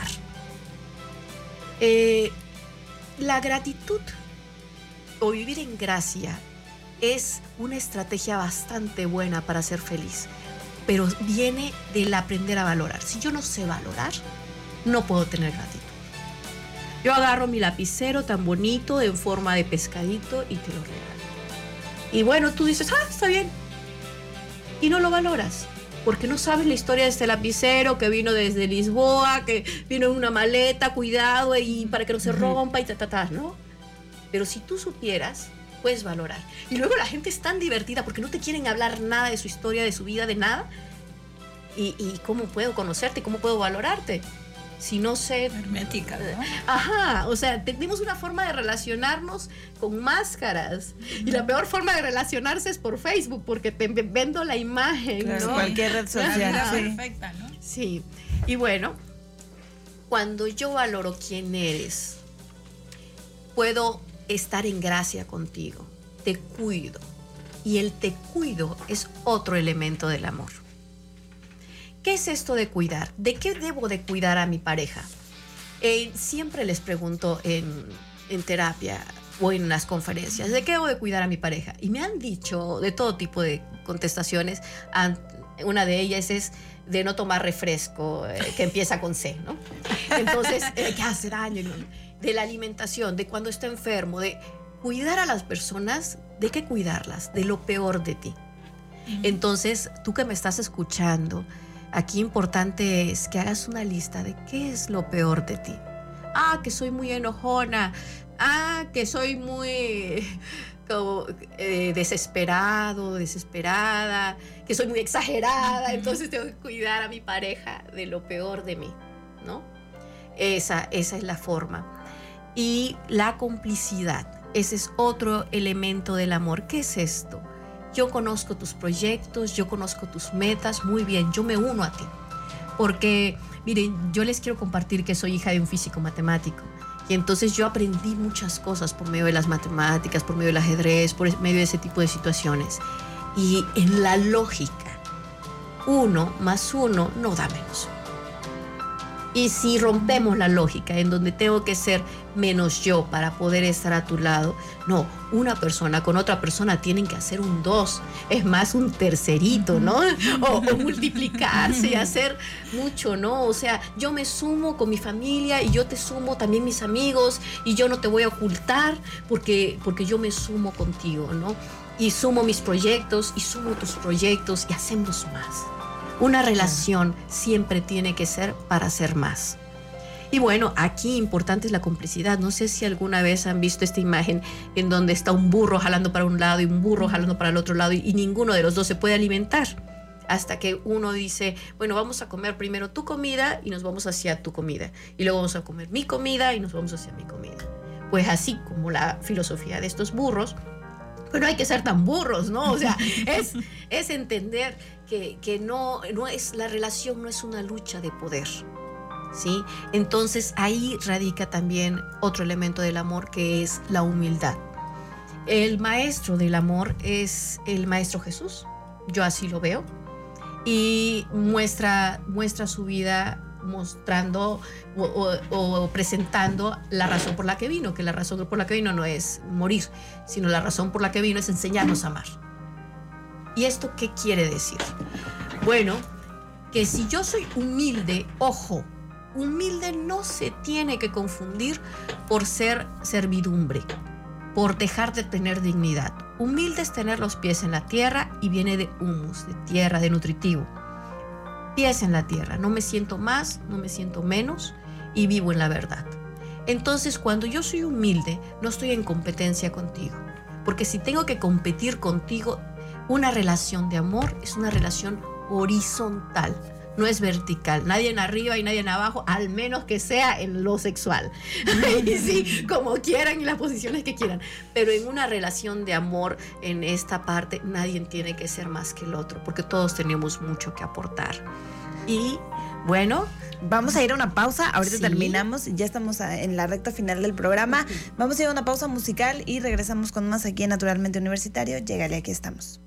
La gratitud o vivir en gracia es una estrategia bastante buena para ser feliz, pero viene del aprender a valorar. Si yo no sé valorar, no puedo tener gratitud. Yo agarro mi lapicero tan bonito en forma de pescadito y te lo regalo. Y bueno, tú dices, está bien. Y no lo valoras, porque no sabes la historia de este lapicero que vino desde Lisboa, que vino en una maleta, cuidado, y para que no se rompa y ¿no? Pero si tú supieras, puedes valorar. Y luego la gente es tan divertida porque no te quieren hablar nada de su historia, de su vida, de nada. ¿Y cómo puedo conocerte? ¿Cómo puedo valorarte? Si no sé... Hermética, ¿no? Ajá, o sea, tenemos una forma de relacionarnos con máscaras. Y la peor forma de relacionarse es por Facebook, porque te vendo la imagen, claro, ¿no? Cualquier red social. Sí. Perfecta, ¿no? Sí. Y bueno, cuando yo valoro quién eres, puedo estar en gracia contigo. Te cuido. Y el te cuido es otro elemento del amor. ¿Qué es esto de cuidar? ¿De qué debo de cuidar a mi pareja? Siempre les pregunto en terapia, o en las conferencias, ¿de qué debo de cuidar a mi pareja? Y me han dicho de todo tipo de contestaciones. Una de ellas es de no tomar refresco, que empieza con C, ¿no? Entonces, que hace daño, ¿no? De la alimentación, de cuando está enfermo, de cuidar a las personas. ¿De qué cuidarlas? De lo peor de ti. Entonces, tú que me estás escuchando, aquí importante es que hagas una lista de qué es lo peor de ti. Que soy muy enojona. Que soy muy desesperada, que soy muy exagerada, entonces tengo que cuidar a mi pareja de lo peor de mí, ¿no? Esa es la forma. Y la complicidad, ese es otro elemento del amor. ¿Qué es esto? Yo conozco tus proyectos, yo conozco tus metas, muy bien, yo me uno a ti. Porque, miren, yo les quiero compartir que soy hija de un físico matemático. Y entonces yo aprendí muchas cosas por medio de las matemáticas, por medio del ajedrez, por medio de ese tipo de situaciones. Y en la lógica, 1 más 1 no da menos. Y si rompemos la lógica en donde tengo que ser menos yo para poder estar a tu lado, no, una persona con otra persona tienen que hacer un 2, es más un tercerito, ¿no? O multiplicarse y hacer mucho, ¿no? O sea, yo me sumo con mi familia y yo te sumo también mis amigos y yo no te voy a ocultar porque yo me sumo contigo, ¿no? Y sumo mis proyectos y sumo tus proyectos y hacemos más. Una relación siempre tiene que ser para ser más. Y bueno, aquí importante es la complicidad. No sé si alguna vez han visto esta imagen en donde está un burro jalando para un lado y un burro jalando para el otro lado y ninguno de los dos se puede alimentar. Hasta que uno dice, bueno, vamos a comer primero tu comida y nos vamos hacia tu comida. Y luego vamos a comer mi comida y nos vamos hacia mi comida. Pues así como la filosofía de estos burros, pero no hay que ser tan burros, ¿no? O sea, es entender que no es, la relación no es una lucha de poder, ¿sí? Entonces ahí radica también otro elemento del amor, que es la humildad. El maestro del amor es el maestro Jesús, yo así lo veo, y muestra su vida mostrando o presentando la razón por la que vino, que la razón por la que vino no es morir, sino la razón por la que vino es enseñarnos a amar. ¿Y esto qué quiere decir? Bueno, que si yo soy humilde, ojo, humilde no se tiene que confundir por ser servidumbre, por dejar de tener dignidad. Humilde es tener los pies en la tierra y viene de humus, de tierra, de nutritivo. Pies en la tierra, no me siento más, no me siento menos y vivo en la verdad. Entonces, cuando yo soy humilde, no estoy en competencia contigo, porque si tengo que competir contigo, una relación de amor es una relación horizontal, no es vertical, nadie en arriba y nadie en abajo, al menos que sea en lo sexual. Y sí, como quieran y las posiciones que quieran, pero en una relación de amor, en esta parte, nadie tiene que ser más que el otro, porque todos tenemos mucho que aportar. Y bueno, vamos a ir a una pausa, ahorita sí. Terminamos, ya estamos en la recta final del programa. Vamos a ir a una pausa musical y regresamos con más aquí en Naturalmente Universitario. Llégale, aquí estamos.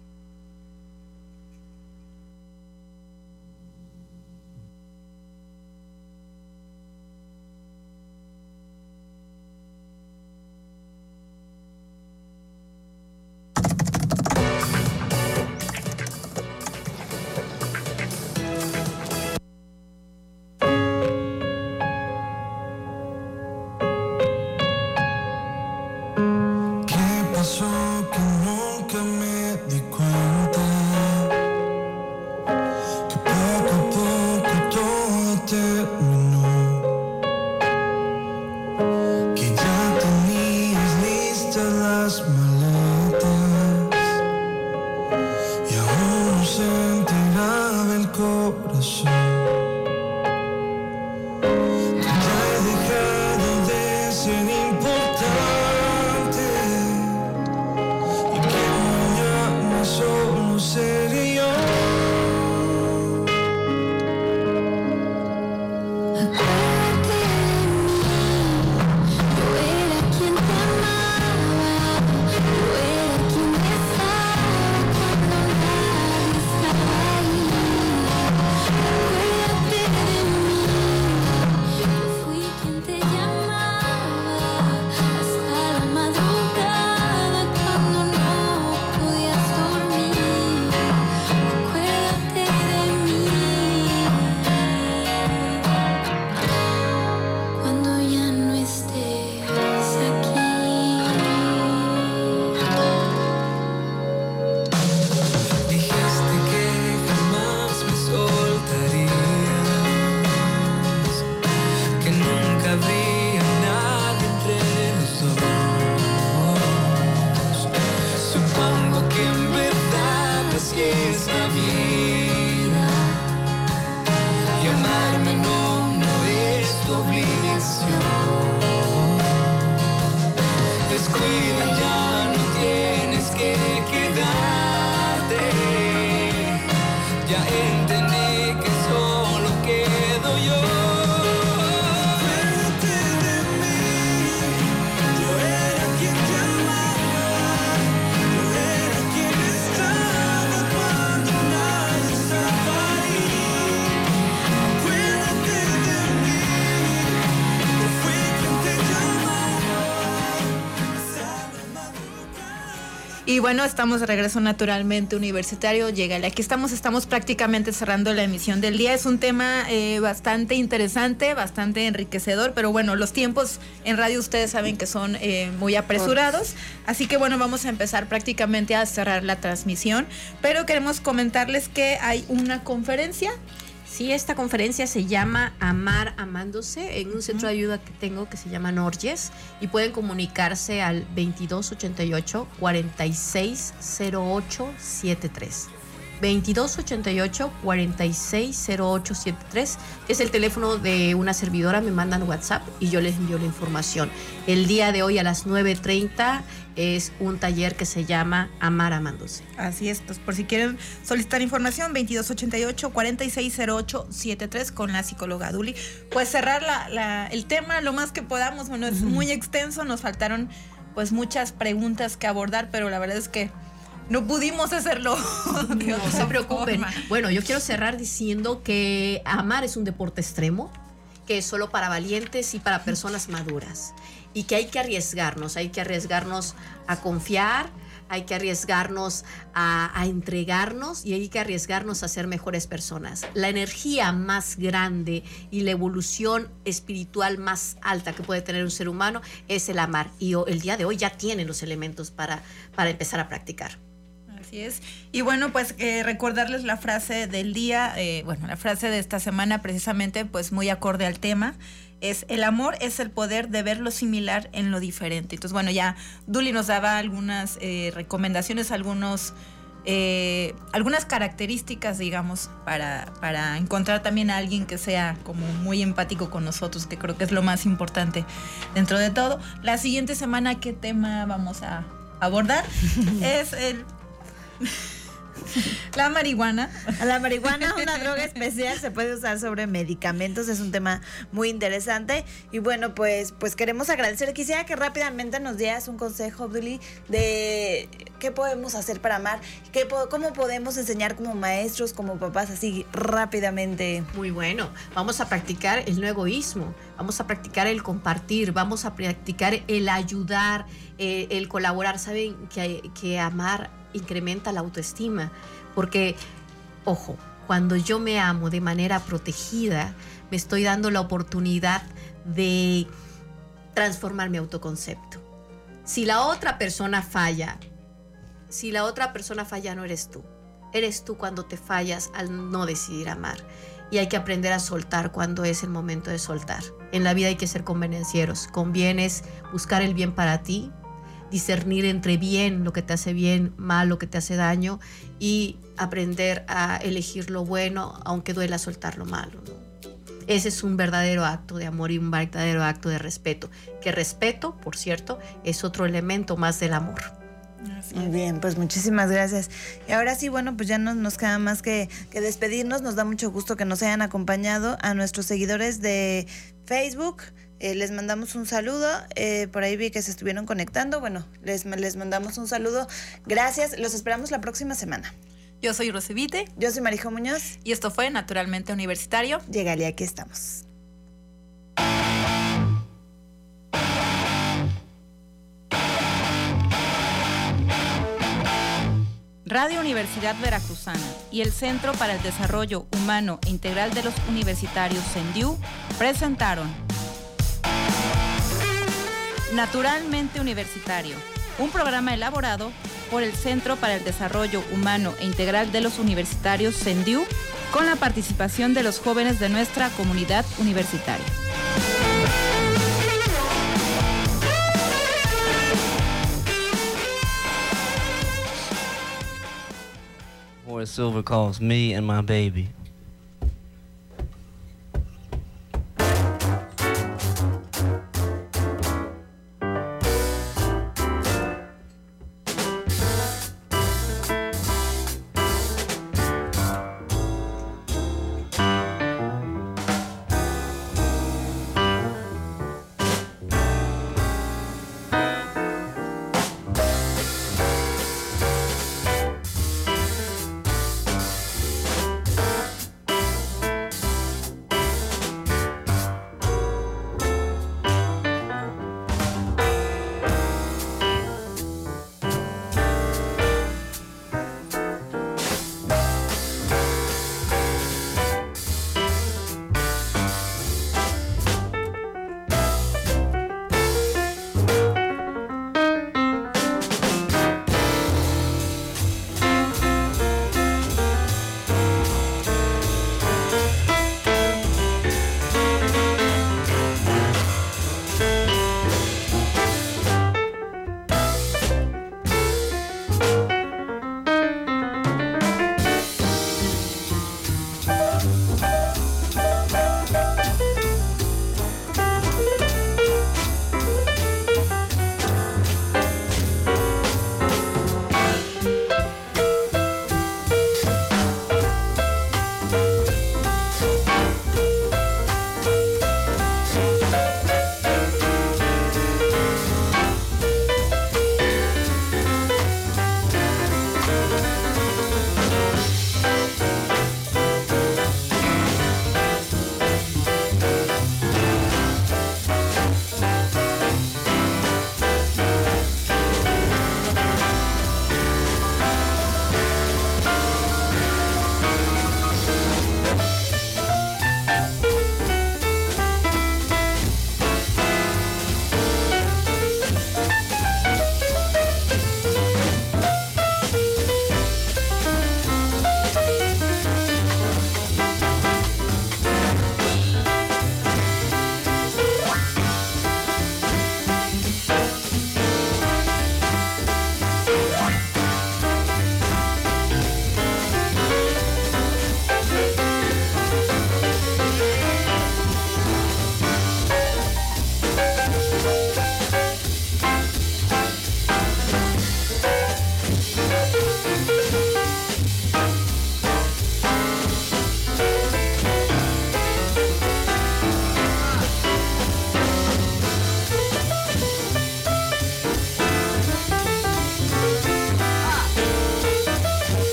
vida ya no tienes que quedarte. Ya entendí que solo quedo yo. Acuérdate de mí, yo era quien te amaba, yo era quien estaba cuando nadie estaba ahí. Acuérdate de mí, yo fui quien te llamaba hasta la madrugada. Y bueno, estamos de regreso Naturalmente Universitario. Llégale, aquí estamos prácticamente cerrando la emisión del día. Es un tema bastante interesante, bastante enriquecedor, pero bueno, los tiempos en radio ustedes saben que son muy apresurados, así que bueno, vamos a empezar prácticamente a cerrar la transmisión, pero queremos comentarles que hay una conferencia. Sí, esta conferencia se llama Amar Amándose, en un centro de ayuda que tengo que se llama Norges, y pueden comunicarse al 2288-460873. 2288-460873, que es el teléfono de una servidora. Me mandan WhatsApp y yo les envío la información. El día de hoy a las 9:30 es un taller que se llama Amar Amándose. Así es, pues por si quieren solicitar información, 2288-460873 con la psicóloga Duli. Pues cerrar el tema lo más que podamos. Bueno, es muy extenso, nos faltaron pues muchas preguntas que abordar, pero la verdad es que no pudimos hacerlo. No se preocupen. Bueno, yo quiero cerrar diciendo que amar es un deporte extremo, que es solo para valientes y para personas maduras, y que hay que arriesgarnos a confiar, hay que arriesgarnos a entregarnos, y hay que arriesgarnos a ser mejores personas. La energía más grande y la evolución espiritual más alta que puede tener un ser humano es el amar, y el día de hoy ya tienen los elementos para empezar a practicar. Así es. Y bueno, pues recordarles la frase del día, la frase de esta semana precisamente, pues muy acorde al tema, es: el amor es el poder de ver lo similar en lo diferente. Entonces, bueno, ya Duli nos daba algunas recomendaciones, algunas características, digamos, para encontrar también a alguien que sea como muy empático con nosotros, que creo que es lo más importante dentro de todo. La siguiente semana, ¿qué tema vamos a abordar? Es la marihuana. La marihuana, una droga especial, se puede usar sobre medicamentos, es un tema muy interesante. Y bueno, pues queremos agradecer. Quisiera que rápidamente nos dieras un consejo, Abduli, de qué podemos hacer para amar, cómo podemos enseñar como maestros, como papás, así rápidamente. Muy bueno, vamos a practicar el no egoísmo, vamos a practicar el compartir, vamos a practicar el ayudar, el colaborar. Saben que amar incrementa la autoestima, porque, ojo, cuando yo me amo de manera protegida, me estoy dando la oportunidad de transformar mi autoconcepto. Si la otra persona falla, no eres tú. Eres tú cuando te fallas al no decidir amar. Y hay que aprender a soltar cuando es el momento de soltar. En la vida hay que ser convenencieros. Conviene buscar el bien para ti, discernir entre bien, lo que te hace bien, mal, lo que te hace daño, y aprender a elegir lo bueno, aunque duela soltar lo malo, ¿no? Ese es un verdadero acto de amor y un verdadero acto de respeto. Que respeto, por cierto, es otro elemento más del amor. Muy bien, pues muchísimas gracias. Y ahora sí, bueno, pues ya no nos queda más que despedirnos. Nos da mucho gusto que nos hayan acompañado. A nuestros seguidores de Facebook, les mandamos un saludo. Por ahí vi que se estuvieron conectando. Bueno, les mandamos un saludo. Gracias, los esperamos la próxima semana. Yo soy Rosevite. Yo soy Marijo Muñoz. Y esto fue Naturalmente Universitario. Llégale, aquí estamos. Radio Universidad Veracruzana y el Centro para el Desarrollo Humano e Integral de los Universitarios CENDIU presentaron Naturalmente Universitario, un programa elaborado por el Centro para el Desarrollo Humano e Integral de los Universitarios CENDIU, con la participación de los jóvenes de nuestra comunidad universitaria. Horace Silver calls me and my baby.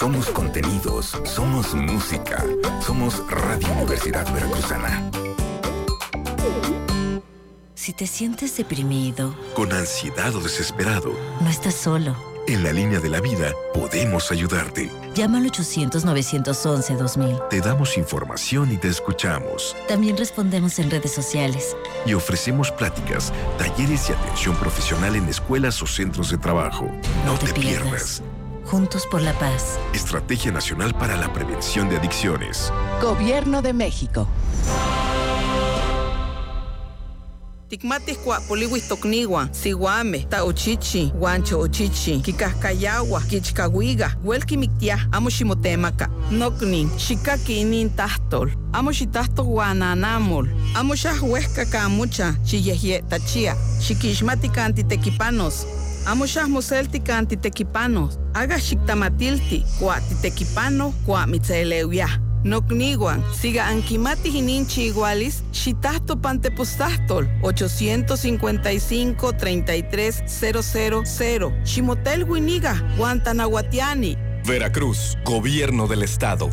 Somos contenidos, somos música, somos Radio Universidad Veracruzana. Si te sientes deprimido, con ansiedad o desesperado, no estás solo. En la línea de la vida podemos ayudarte. Llama al 800-911-2000. Te damos información y te escuchamos. También respondemos en redes sociales. Y ofrecemos pláticas, talleres y atención profesional en escuelas o centros de trabajo. No te pierdas. Juntos por la paz. Estrategia Nacional para la Prevención de Adicciones. Gobierno de México. Tikmatis kwa poliwis tokniwa, siwame, taochichi, guancho ochichi, kikaskayawa, kichkawiga, huelki miktia, amo shimotemaka, noknin, shikaki inin tahtol, amo shitahtol guananamol, amo shahhuesca kamucha, shiyehye tachia, shikishmatika antitequipanos, amo shahmoseltika antitequipanos, haga shiktamatilti, kwa titequipano, kwa mitzeleuya. Nokniwan, siga ankimati hininchi igualis, shitahto pantepostastol, 855-33-000, Shimotel Winiga, Guantanahuatiani. Veracruz, Gobierno del Estado.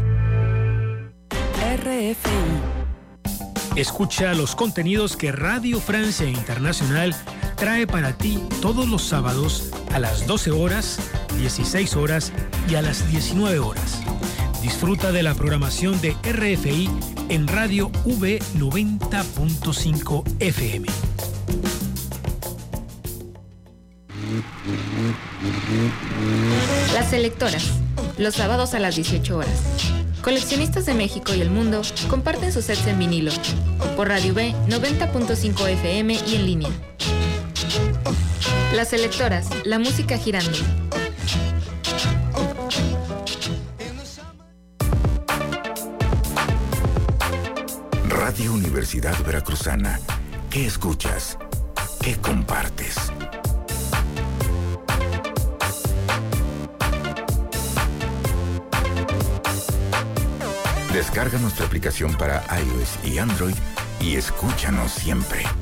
RFI. Escucha los contenidos que Radio Francia Internacional trae para ti todos los sábados a las 12 horas, 16 horas y a las 19 horas. Disfruta de la programación de RFI en Radio V 90.5 FM. Las selectoras, los sábados a las 18 horas. Coleccionistas de México y el mundo comparten sus sets en vinilo. Por Radio V 90.5 FM y en línea. Las selectoras, la música girando. Radio Universidad Veracruzana. ¿Qué escuchas? ¿Qué compartes? Descarga nuestra aplicación para iOS y Android y escúchanos siempre.